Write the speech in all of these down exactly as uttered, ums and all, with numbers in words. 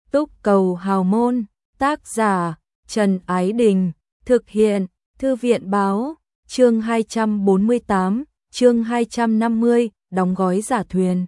Túc Cầu Hào Môn, tác giả Trần Ái Đình, thực hiện Thư viện Báo, chương hai trăm bốn mươi tám, chương hai trăm năm mươi, đóng gói giả thuyền.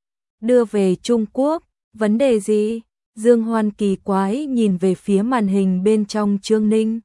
Đưa về Trung Quốc, vấn đề gì? Dương Hoan kỳ quái nhìn về phía màn hình bên trong Trương Ninh.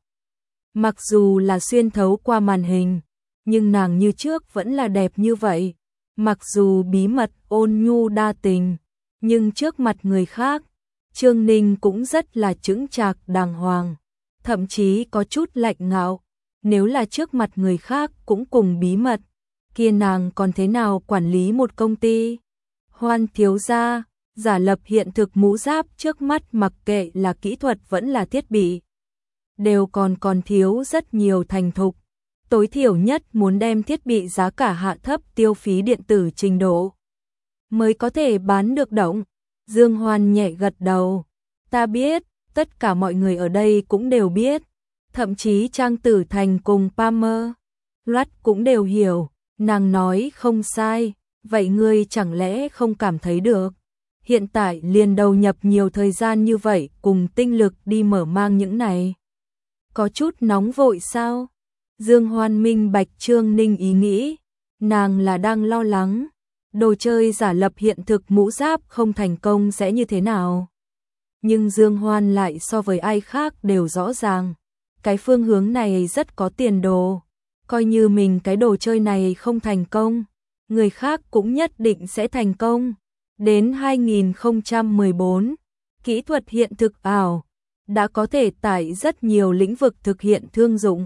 Mặc dù là xuyên thấu qua màn hình, nhưng nàng như trước vẫn là đẹp như vậy. Mặc dù bí mật ôn nhu đa tình, nhưng trước mặt người khác, Trương Ninh cũng rất là chững chạc đàng hoàng, thậm chí có chút lạnh ngạo. Nếu là trước mặt người khác cũng cùng bí mật, kia nàng còn thế nào quản lý một công ty? Hoan thiếu gia, giả lập hiện thực mũ giáp trước mắt mặc kệ là kỹ thuật vẫn là thiết bị, đều còn còn thiếu rất nhiều thành thục. Tối thiểu nhất muốn đem thiết bị giá cả hạ thấp tiêu phí điện tử trình độ, mới có thể bán được động. Dương Hoan nhẹ gật đầu. Ta biết, tất cả mọi người ở đây cũng đều biết. Thậm chí Trang Tử Thành cùng Palmer Loát cũng đều hiểu. Nàng nói không sai. Vậy ngươi chẳng lẽ không cảm thấy được? Hiện tại liền đầu nhập nhiều thời gian như vậy cùng tinh lực đi mở mang những này, có chút nóng vội sao? Dương Hoan minh bạch Trương Ninh ý nghĩ. Nàng là đang lo lắng đồ chơi giả lập hiện thực mũ giáp không thành công sẽ như thế nào. Nhưng Dương Hoan lại so với ai khác đều rõ ràng, cái phương hướng này rất có tiền đồ. Coi như mình cái đồ chơi này không thành công, người khác cũng nhất định sẽ thành công. Đến hai nghìn không trăm mười bốn, kỹ thuật hiện thực ảo đã có thể tại rất nhiều lĩnh vực thực hiện thương dụng.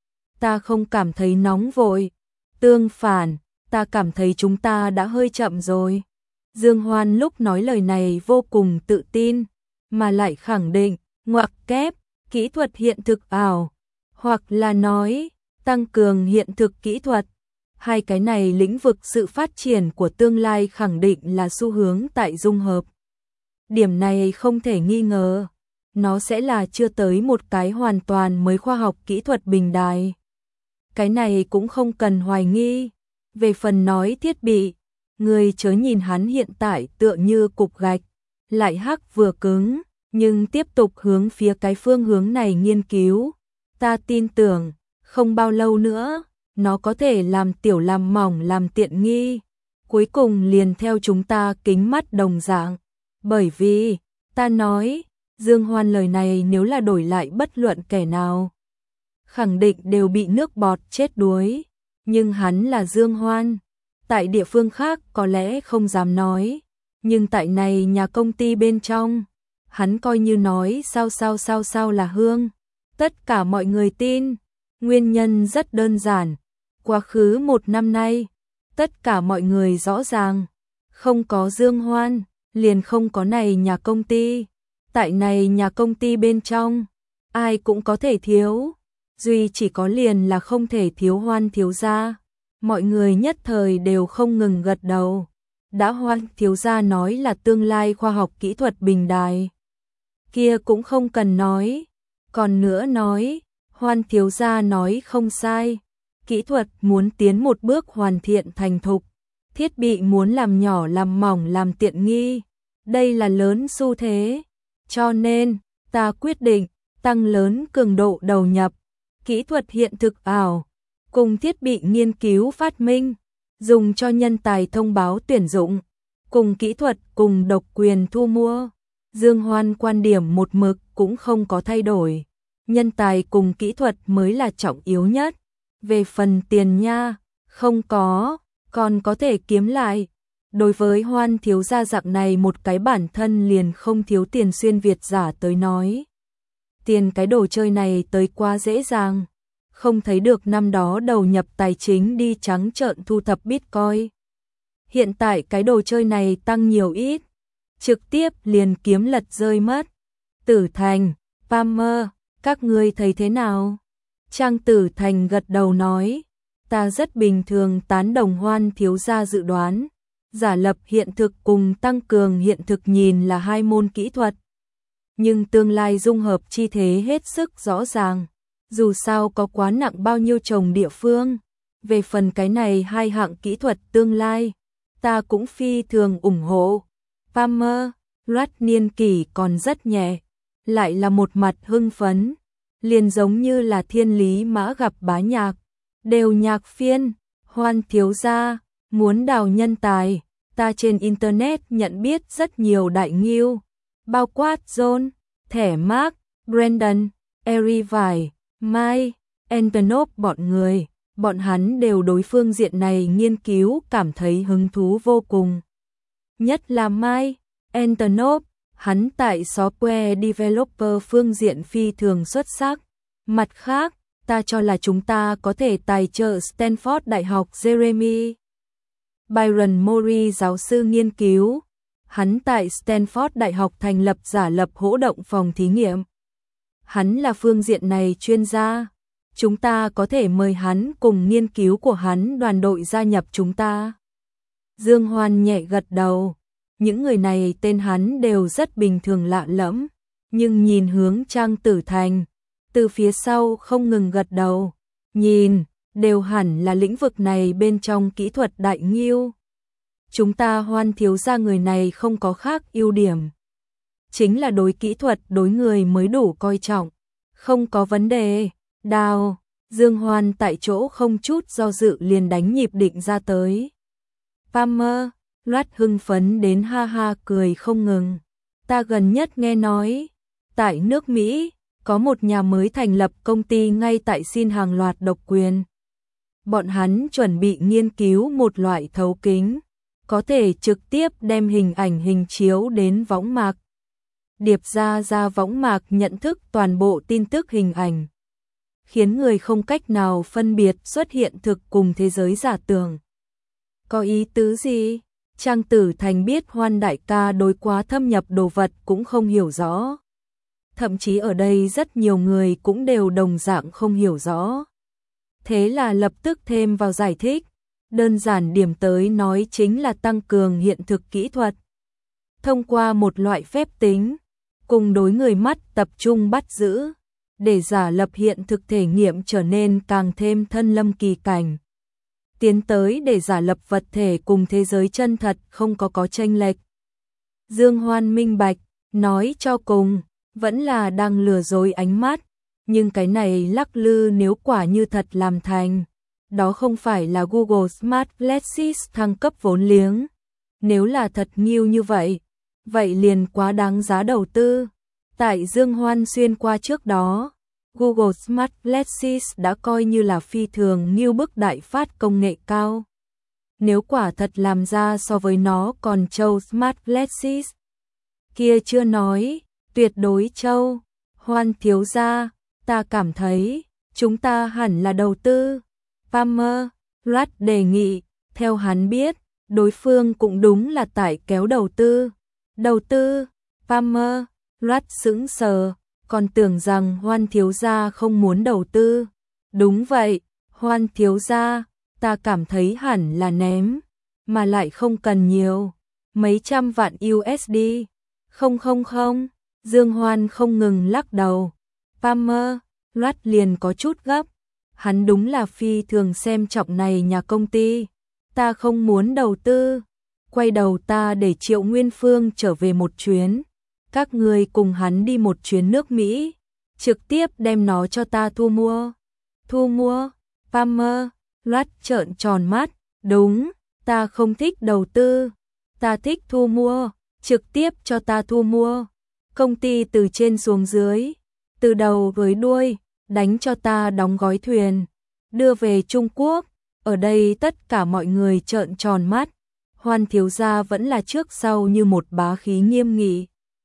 Ta không cảm thấy nóng vội, tương phản, ta cảm thấy chúng ta đã hơi chậm rồi. Dương Hoan lúc nói lời này vô cùng tự tin, mà lại khẳng định, ngoặc kép, kỹ thuật hiện thực ảo, hoặc là nói, tăng cường hiện thực kỹ thuật. Hai cái này lĩnh vực sự phát triển của tương lai khẳng định là xu hướng tại dung hợp. Điểm này không thể nghi ngờ, nó sẽ là chưa tới một cái hoàn toàn mới khoa học kỹ thuật bình đài. Cái này cũng không cần hoài nghi. Về phần nói thiết bị, người chớ nhìn hắn hiện tại tựa như cục gạch, lại hắc vừa cứng, nhưng tiếp tục hướng phía cái phương hướng này nghiên cứu. Ta tin tưởng, không bao lâu nữa, nó có thể làm tiểu làm mỏng làm tiện nghi, cuối cùng liền theo chúng ta kính mắt đồng dạng. Bởi vì, ta nói, Dương Hoan lời này nếu là đổi lại bất luận kẻ nào, khẳng định đều bị nước bọt chết đuối. Nhưng hắn là Dương Hoan, tại địa phương khác có lẽ không dám nói, nhưng tại này nhà công ty bên trong, hắn coi như nói sao sao sao sao là hương. Tất cả mọi người tin, nguyên nhân rất đơn giản. Quá khứ một năm nay, tất cả mọi người rõ ràng, không có Dương Hoan, liền không có này nhà công ty. Tại này nhà công ty bên trong, ai cũng có thể thiếu, duy chỉ có liền là không thể thiếu Hoan thiếu gia. Mọi người nhất thời đều không ngừng gật đầu. Đã Hoan thiếu gia nói là tương lai khoa học kỹ thuật bình đài, kia cũng không cần nói. Còn nữa nói, Hoan thiếu gia nói không sai. Kỹ thuật muốn tiến một bước hoàn thiện thành thục, thiết bị muốn làm nhỏ làm mỏng làm tiện nghi, đây là lớn xu thế. Cho nên, ta quyết định tăng lớn cường độ đầu nhập kỹ thuật hiện thực ảo cùng thiết bị nghiên cứu phát minh, dùng cho nhân tài thông báo tuyển dụng, cùng kỹ thuật cùng độc quyền thu mua. Dương Hoan quan điểm một mực cũng không có thay đổi, nhân tài cùng kỹ thuật mới là trọng yếu nhất. Về phần tiền nha, không có, còn có thể kiếm lại. Đối với Hoan thiếu gia dạng này một cái bản thân liền không thiếu tiền xuyên Việt giả tới nói, tiền cái đồ chơi này tới quá dễ dàng. Không thấy được năm đó đầu nhập tài chính đi trắng trợn thu thập Bitcoin. Hiện tại cái đồ chơi này tăng nhiều ít, trực tiếp liền kiếm lật rơi mất. Tử Thành, Palmer, các ngươi thấy thế nào? Trang Tử Thành gật đầu nói, ta rất bình thường tán đồng Hoan thiếu gia dự đoán. Giả lập hiện thực cùng tăng cường hiện thực nhìn là hai môn kỹ thuật, nhưng tương lai dung hợp chi thế hết sức rõ ràng. Dù sao có quá nặng bao nhiêu trồng địa phương. Về phần cái này hai hạng kỹ thuật tương lai, ta cũng phi thường ủng hộ. Palmer, Loát niên kỷ còn rất nhẹ, lại là một mặt hưng phấn, liền giống như là thiên lý mã gặp bá nhạc, đều nhạc phiên, Hoan thiếu gia, muốn đào nhân tài, ta trên internet nhận biết rất nhiều đại nghiêu, bao quát John, thẻ Mark, Brandon, Erivai, Mike, Antonov bọn người, bọn hắn đều đối phương diện này nghiên cứu cảm thấy hứng thú vô cùng. Nhất là Mike, Antonov, hắn tại software developer phương diện phi thường xuất sắc. Mặt khác, ta cho là chúng ta có thể tài trợ Stanford Đại học Jeremy Byron Mori giáo sư nghiên cứu. Hắn tại Stanford Đại học thành lập giả lập hỗ động phòng thí nghiệm. Hắn là phương diện này chuyên gia. Chúng ta có thể mời hắn cùng nghiên cứu của hắn đoàn đội gia nhập chúng ta. Dương Hoan nhẹ gật đầu. Những người này tên hắn đều rất bình thường lạ lẫm, nhưng nhìn hướng Trang Tử Thành, từ phía sau không ngừng gật đầu, nhìn, đều hẳn là lĩnh vực này bên trong kỹ thuật đại nghiêu. Chúng ta Hoan thiếu gia người này không có khác ưu điểm. Chính là đối kỹ thuật đối người mới đủ coi trọng, không có vấn đề. Đào, Dương Hoan tại chỗ không chút do dự liền đánh nhịp định ra tới. Palmer, Loát hưng phấn đến ha ha cười không ngừng. Ta gần nhất nghe nói, tại nước Mỹ, có một nhà mới thành lập công ty ngay tại xin hàng loạt độc quyền. Bọn hắn chuẩn bị nghiên cứu một loại thấu kính, có thể trực tiếp đem hình ảnh hình chiếu đến võng mạc. Điệp ra ra võng mạc nhận thức toàn bộ tin tức hình ảnh, khiến người không cách nào phân biệt xuất hiện thực cùng thế giới giả tưởng. Có ý tứ gì? Trang Tử Thành biết Hoan đại ca đối quá thâm nhập đồ vật cũng không hiểu rõ. Thậm chí ở đây rất nhiều người cũng đều đồng dạng không hiểu rõ. Thế là lập tức thêm vào giải thích, đơn giản điểm tới nói chính là tăng cường hiện thực kỹ thuật. Thông qua một loại phép tính, cùng đối người mắt tập trung bắt giữ, để giả lập hiện thực thể nghiệm trở nên càng thêm thân lâm kỳ cảnh. Tiến tới để giả lập vật thể cùng thế giới chân thật không có có chênh lệch. Dương Hoan minh bạch, nói cho cùng, vẫn là đang lừa dối ánh mắt, nhưng cái này lắc lư nếu quả như thật làm thành, đó không phải là Google Smart Glasses thăng cấp vốn liếng. Nếu là thật nghiêu như vậy, vậy liền quá đáng giá đầu tư. Tại Dương Hoan xuyên qua trước đó, Google Smart Glasses đã coi như là phi thường nghiêu bức đại phát công nghệ cao. Nếu quả thật làm ra so với nó còn trâu Smart Glasses, kia chưa nói, tuyệt đối trâu. Hoan thiếu gia, ta cảm thấy, chúng ta hẳn là đầu tư. Palmer, Loát đề nghị, theo hắn biết, đối phương cũng đúng là tại kéo đầu tư. Đầu tư, Palmer, Loát sững sờ, còn tưởng rằng Hoan thiếu gia không muốn đầu tư. Đúng vậy, Hoan thiếu gia, ta cảm thấy hẳn là ném, mà lại không cần nhiều, mấy trăm vạn u ét đê. Không không không, Dương Hoan không ngừng lắc đầu. Palmer, Loát liền có chút gấp. Hắn đúng là phi thường xem trọng này nhà công ty. Ta không muốn đầu tư. Quay đầu ta để Triệu Nguyên Phương trở về một chuyến. Các người cùng hắn đi một chuyến nước Mỹ. Trực tiếp đem nó cho ta thu mua. Thu mua? Palmer, Loát trợn tròn mắt. Đúng, ta không thích đầu tư. Ta thích thu mua. Trực tiếp cho ta thu mua. Công ty từ trên xuống dưới, từ đầu với đuôi, đánh cho ta đóng gói thuyền, đưa về Trung Quốc. Ở đây tất cả mọi người trợn tròn mắt. Hoan thiếu gia vẫn là trước sau như một bá khí nghiêm nghị.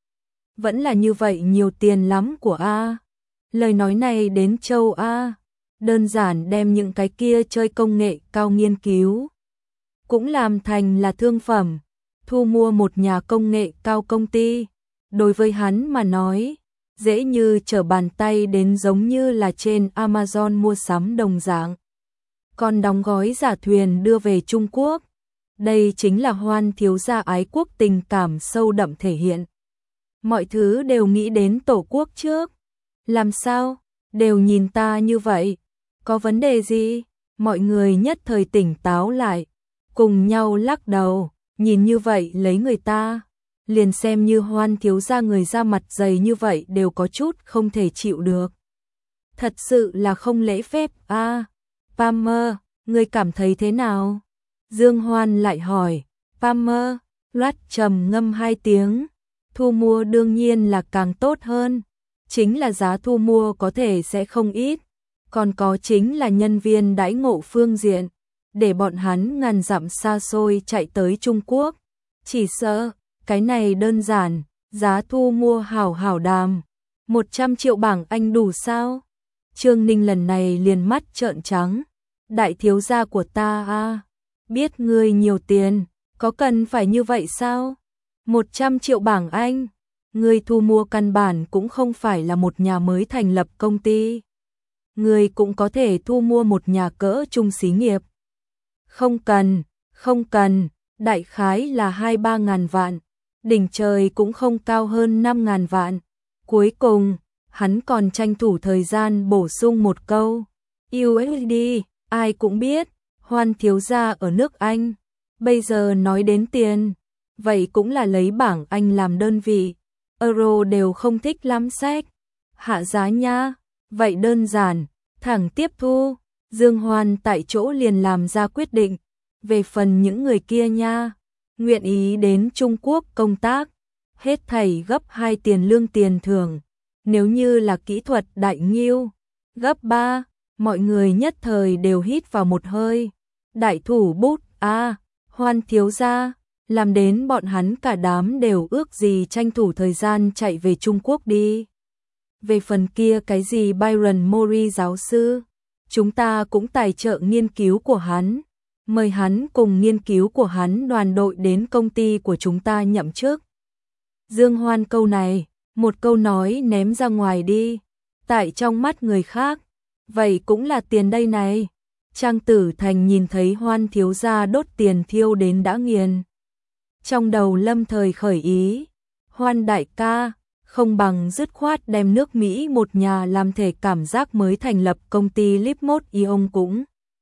Vẫn là như vậy nhiều tiền lắm của A. Lời nói này đến châu A, đơn giản đem những cái kia chơi công nghệ cao nghiên cứu, cũng làm thành là thương phẩm. Thu mua một nhà công nghệ cao công ty, đối với hắn mà nói, dễ như trở bàn tay đến giống như là trên Amazon mua sắm đồng dạng. Còn đóng gói giả thuyền đưa về Trung Quốc, đây chính là Hoan thiếu gia ái quốc tình cảm sâu đậm thể hiện. Mọi thứ đều nghĩ đến tổ quốc trước. Làm sao? Đều nhìn ta như vậy. Có vấn đề gì? Mọi người nhất thời tỉnh táo lại, cùng nhau lắc đầu. Nhìn như vậy lấy người ta, liền xem như Hoan thiếu gia người ra mặt dày như vậy đều có chút không thể chịu được. Thật sự là không lễ phép a. À, Palmer, ngươi cảm thấy thế nào? Dương Hoan lại hỏi. Palmer, Loát trầm ngâm hai tiếng. Thu mua đương nhiên là càng tốt hơn. Chính là giá thu mua có thể sẽ không ít. Còn có chính là nhân viên đãi ngộ phương diện. Để bọn hắn ngàn dặm xa xôi chạy tới Trung Quốc. Chỉ sợ, cái này đơn giản, giá thu mua hảo hảo đàm. một trăm triệu bảng Anh đủ sao? Trương Ninh lần này liền mắt trợn trắng. Đại thiếu gia của ta a, biết ngươi nhiều tiền, có cần phải như vậy sao? một trăm triệu bảng Anh, ngươi thu mua căn bản cũng không phải là một nhà mới thành lập công ty. Ngươi cũng có thể thu mua một nhà cỡ trung xí nghiệp. Không cần, không cần, đại khái là hai ba ngàn vạn, đỉnh trời cũng không cao hơn năm ngàn vạn. Cuối cùng, hắn còn tranh thủ thời gian bổ sung một câu. u ét đê, ai cũng biết, Hoan thiếu gia ở nước Anh. Bây giờ nói đến tiền, vậy cũng là lấy bảng Anh làm đơn vị. Euro đều không thích lắm sách. Hạ giá nha, vậy đơn giản, thẳng tiếp thu. Dương Hoan tại chỗ liền làm ra quyết định. Về phần những người kia nha, nguyện ý đến Trung Quốc công tác, hết thảy gấp hai tiền lương tiền thưởng. Nếu như là kỹ thuật đại nghiêu, gấp ba, mọi người nhất thời đều hít vào một hơi. Đại thủ bút, a, à, Hoan thiếu gia, làm đến bọn hắn cả đám đều ước gì tranh thủ thời gian chạy về Trung Quốc đi. Về phần kia cái gì Byron Mori giáo sư, chúng ta cũng tài trợ nghiên cứu của hắn, mời hắn cùng nghiên cứu của hắn đoàn đội đến công ty của chúng ta nhậm chức. Dương Hoan câu này, một câu nói ném ra ngoài đi, tại trong mắt người khác, vậy cũng là tiền đây này. Trang Tử Thành nhìn thấy Hoan thiếu gia đốt tiền thiêu đến đã nghiền. Trong đầu lâm thời khởi ý, Hoan đại ca, không bằng dứt khoát đem nước Mỹ một nhà làm thể cảm giác mới thành lập công ty Lipmod Ion cũng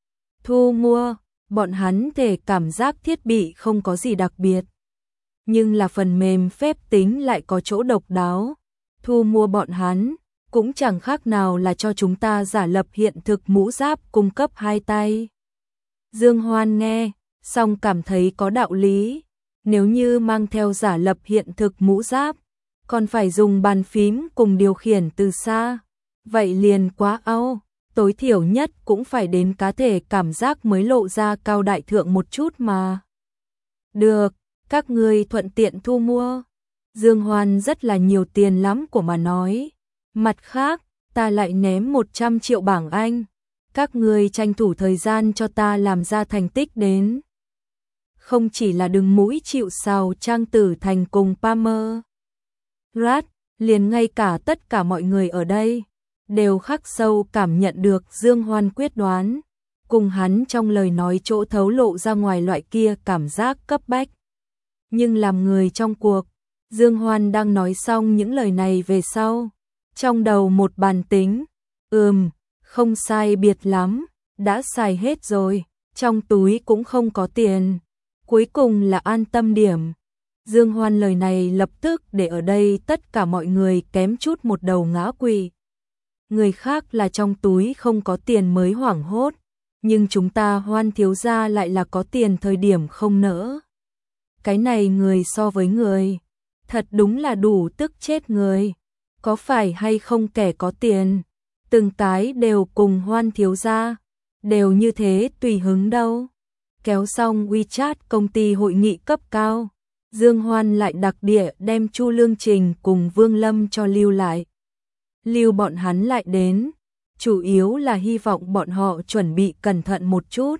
thu mua, bọn hắn thể cảm giác thiết bị không có gì đặc biệt. Nhưng là phần mềm phép tính lại có chỗ độc đáo, thu mua bọn hắn, cũng chẳng khác nào là cho chúng ta giả lập hiện thực mũ giáp cung cấp hai tay. Dương Hoan nghe, xong cảm thấy có đạo lý, nếu như mang theo giả lập hiện thực mũ giáp, còn phải dùng bàn phím cùng điều khiển từ xa, vậy liền quá ау, tối thiểu nhất cũng phải đến cá thể cảm giác mới lộ ra cao đại thượng một chút mà. Được, các ngươi thuận tiện thu mua. Dương Hoan rất là nhiều tiền lắm của mà nói. Mặt khác, ta lại ném một trăm triệu bảng Anh. Các ngươi tranh thủ thời gian cho ta làm ra thành tích đến. Không chỉ là đừng mũi chịu sào Trang Tử Thành cùng Palmer Rat, liền ngay cả tất cả mọi người ở đây đều khắc sâu cảm nhận được Dương Hoan quyết đoán, cùng hắn trong lời nói chỗ thấu lộ ra ngoài loại kia cảm giác cấp bách. Nhưng làm người trong cuộc, Dương Hoan đang nói xong những lời này về sau, trong đầu một bàn tính, ừm, không sai biệt lắm, đã xài hết rồi, trong túi cũng không có tiền, cuối cùng là an tâm điểm. Dương Hoan lời này lập tức để ở đây tất cả mọi người kém chút một đầu ngã quỵ. Người khác là trong túi không có tiền mới hoảng hốt, nhưng chúng ta Hoan thiếu gia lại là có tiền thời điểm không nỡ. Cái này người so với người, thật đúng là đủ tức chết người. Có phải hay không kẻ có tiền, từng cái đều cùng Hoan thiếu gia, đều như thế tùy hứng đâu. Kéo xong WeChat công ty hội nghị cấp cao, Dương Hoan lại đặc địa đem Chu Lương Trình cùng Vương Lâm cho lưu lại. Lưu bọn hắn lại đến, chủ yếu là hy vọng bọn họ chuẩn bị cẩn thận một chút.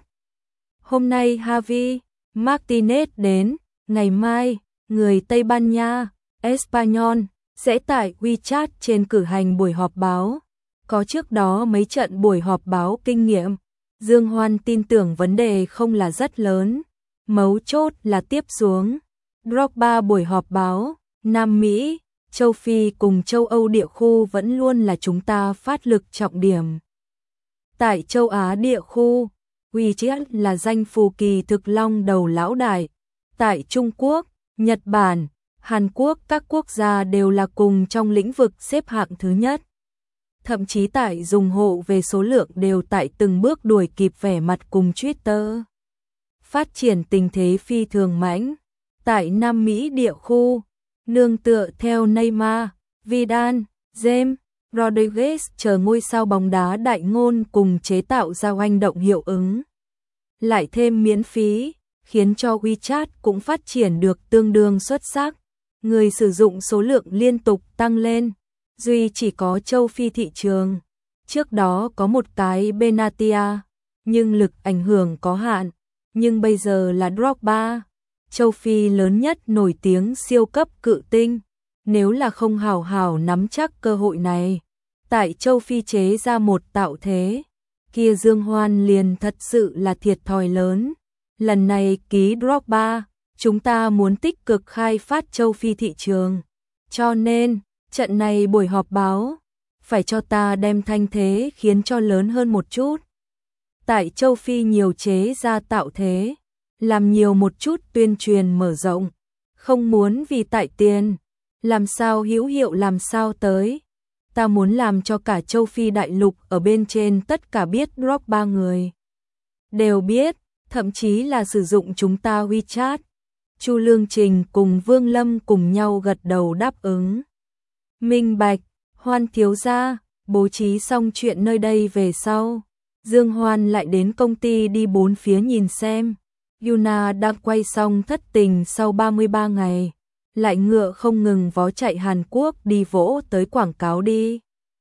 Hôm nay Javi Martinez đến, ngày mai, người Tây Ban Nha, Espanyol, sẽ tại WeChat trên cử hành buổi họp báo. Có trước đó mấy trận buổi họp báo kinh nghiệm, Dương Hoan tin tưởng vấn đề không là rất lớn. Mấu chốt là tiếp xuống. Drogba buổi họp báo, Nam Mỹ, châu Phi cùng châu Âu địa khu vẫn luôn là chúng ta phát lực trọng điểm. Tại châu Á địa khu, WeChat là danh phù kỳ thực long đầu lão đại. Tại Trung Quốc, Nhật Bản, Hàn Quốc các quốc gia đều là cùng trong lĩnh vực xếp hạng thứ nhất. Thậm chí tại dùng hộ về số lượng đều tại từng bước đuổi kịp vẻ mặt cùng Twitter. Phát triển tình thế phi thường mãnh. Tại Nam Mỹ địa khu, nương tựa theo Neymar, Vidal, James Rodriguez chờ ngôi sao bóng đá đại ngôn cùng chế tạo ra hành động hiệu ứng. Lại thêm miễn phí, khiến cho WeChat cũng phát triển được tương đương xuất sắc. Người sử dụng số lượng liên tục tăng lên. Duy chỉ có châu Phi thị trường. Trước đó có một cái Benatia, nhưng lực ảnh hưởng có hạn. Nhưng bây giờ là Drogba, châu Phi lớn nhất nổi tiếng siêu cấp cự tinh. Nếu là không hào hào nắm chắc cơ hội này, tại châu Phi chế ra một tạo thế, kia Dương Hoan liền thật sự là thiệt thòi lớn. Lần này ký Drogba, chúng ta muốn tích cực khai phát châu Phi thị trường. Cho nên, trận này buổi họp báo, phải cho ta đem thanh thế khiến cho lớn hơn một chút. Tại châu Phi nhiều chế ra tạo thế, làm nhiều một chút tuyên truyền mở rộng, không muốn vì tại tiền, làm sao hữu hiệu làm sao tới. Ta muốn làm cho cả châu Phi đại lục ở bên trên tất cả biết Drogba người. Đều biết, thậm chí là sử dụng chúng ta WeChat. Chu Lương Trình cùng Vương Lâm cùng nhau gật đầu đáp ứng. Minh bạch, Hoan thiếu gia, bố trí xong chuyện nơi đây về sau. Dương Hoan lại đến công ty đi bốn phía nhìn xem. Yuna đang quay xong thất tình sau ba mươi ba ngày. Lại ngựa không ngừng vó chạy Hàn Quốc đi vỗ tới quảng cáo đi.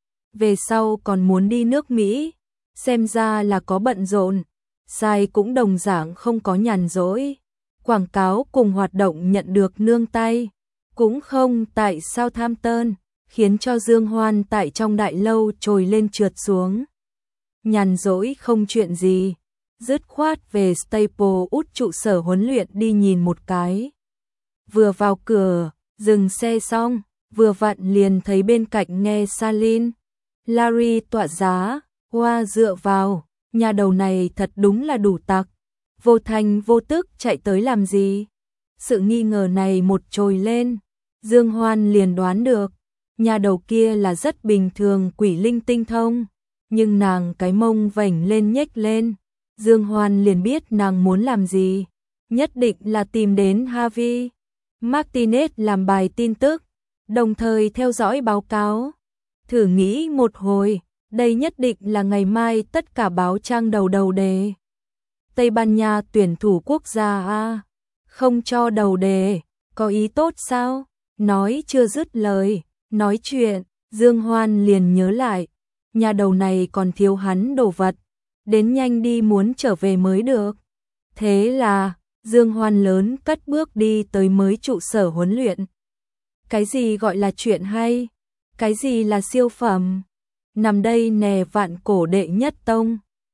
Về sau còn muốn đi nước Mỹ. Xem ra là có bận rộn. Sai cũng đồng dạng không có nhàn rỗi. Quảng cáo cùng hoạt động nhận được nương tay. Cũng không tại Southampton, khiến cho Dương Hoan tại trong đại lâu trồi lên trượt xuống. Nhàn rỗi không chuyện gì, dứt khoát về Staple út trụ sở huấn luyện đi nhìn một cái. Vừa vào cửa, dừng xe xong, vừa vặn liền thấy bên cạnh nghe Salin, Larry tọa giá, hoa dựa vào, nhà đầu này thật đúng là đủ tặc. Vô thành vô tức chạy tới làm gì? Sự nghi ngờ này một trồi lên, Dương Hoan liền đoán được, nhà đầu kia là rất bình thường quỷ linh tinh thông, nhưng nàng cái mông vảnh lên nhếch lên, Dương Hoan liền biết nàng muốn làm gì, nhất định là tìm đến Harvey Martinez làm bài tin tức, đồng thời theo dõi báo cáo. Thử nghĩ một hồi, đây nhất định là ngày mai tất cả báo trang đầu đầu đề. Tây Ban Nha tuyển thủ quốc gia a, không cho đầu đề, có ý tốt sao? Nói chưa dứt lời, nói chuyện, Dương Hoan liền nhớ lại, nhà đầu này còn thiếu hắn đồ vật, đến nhanh đi muốn trở về mới được. Thế là, Dương Hoan lớn cất bước đi tới mới trụ sở huấn luyện. Cái gì gọi là chuyện hay? Cái gì là siêu phẩm? Nằm đây nè vạn cổ đệ nhất tông,